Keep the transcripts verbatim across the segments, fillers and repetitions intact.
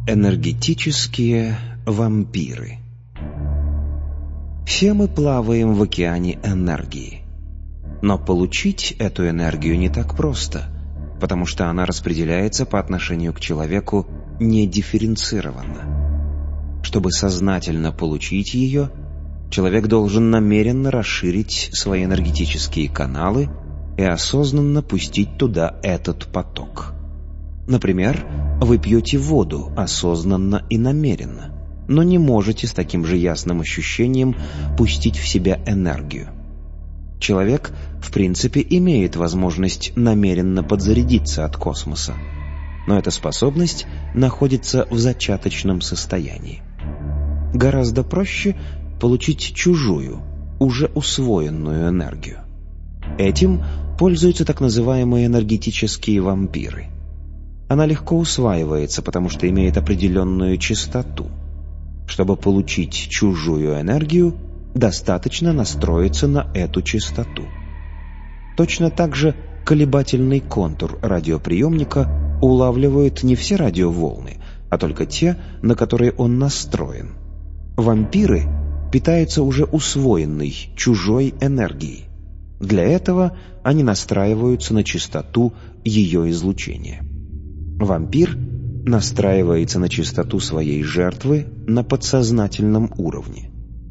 Энергетические вампиры. Все мы плаваем в океане энергии. Но получить эту энергию не так просто, потому что она распределяется по отношению к человеку недифференцированно. Чтобы сознательно получить ее, человек должен намеренно расширить свои энергетические каналы и осознанно пустить туда этот поток. Например, вы пьете воду осознанно и намеренно, но не можете с таким же ясным ощущением пустить в себя энергию. Человек, в принципе, имеет возможность намеренно подзарядиться от космоса, но эта способность находится в зачаточном состоянии. Гораздо проще получить чужую, уже усвоенную энергию. Этим пользуются так называемые энергетические вампиры. Она легко усваивается, потому что имеет определенную частоту. Чтобы получить чужую энергию, достаточно настроиться на эту частоту. Точно так же колебательный контур радиоприемника улавливает не все радиоволны, а только те, на которые он настроен. Вампиры питаются уже усвоенной, чужой энергией. Для этого они настраиваются на частоту ее излучения. Вампир настраивается на частоту своей жертвы на подсознательном уровне.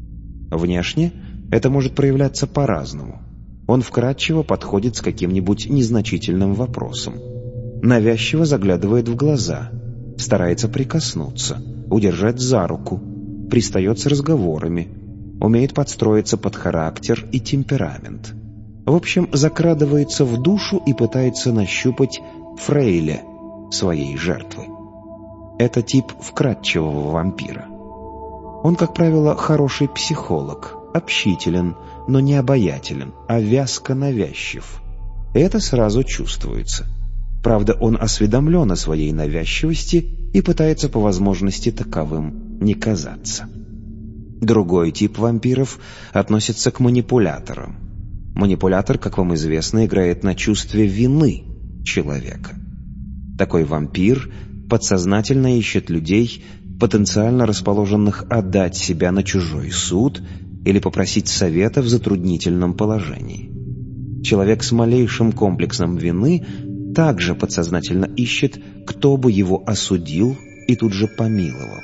Внешне это может проявляться по-разному. Он вкратчиво подходит с каким-нибудь незначительным вопросом, навязчиво заглядывает в глаза, старается прикоснуться, удержать за руку, пристает с разговорами, умеет подстроиться под характер и темперамент. В общем, закрадывается в душу и пытается нащупать фрейле своей жертвы. Это тип вкрадчивого вампира. Он, как правило, хороший психолог, общителен, но не обаятелен, а вязко навязчив. И это сразу чувствуется. Правда, он осведомлен о своей навязчивости и пытается по возможности таковым не казаться. Другой тип вампиров относится к манипуляторам. Манипулятор, как вам известно, играет на чувстве вины человека. Такой вампир подсознательно ищет людей, потенциально расположенных отдать себя на чужой суд или попросить совета в затруднительном положении. Человек с малейшим комплексом вины также подсознательно ищет, кто бы его осудил и тут же помиловал.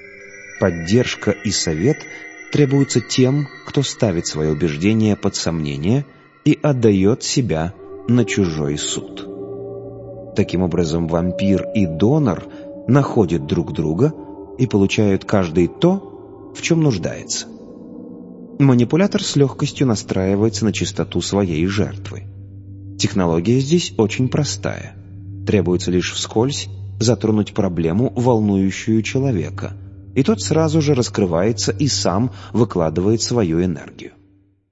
Поддержка и совет требуются тем, кто ставит свои убеждения под сомнение и отдает себя на чужой суд. Таким образом, вампир и донор находят друг друга и получают каждый то, в чем нуждается. Манипулятор с легкостью настраивается на частоту своей жертвы. Технология здесь очень простая. Требуется лишь вскользь затронуть проблему, волнующую человека, и тот сразу же раскрывается и сам выкладывает свою энергию.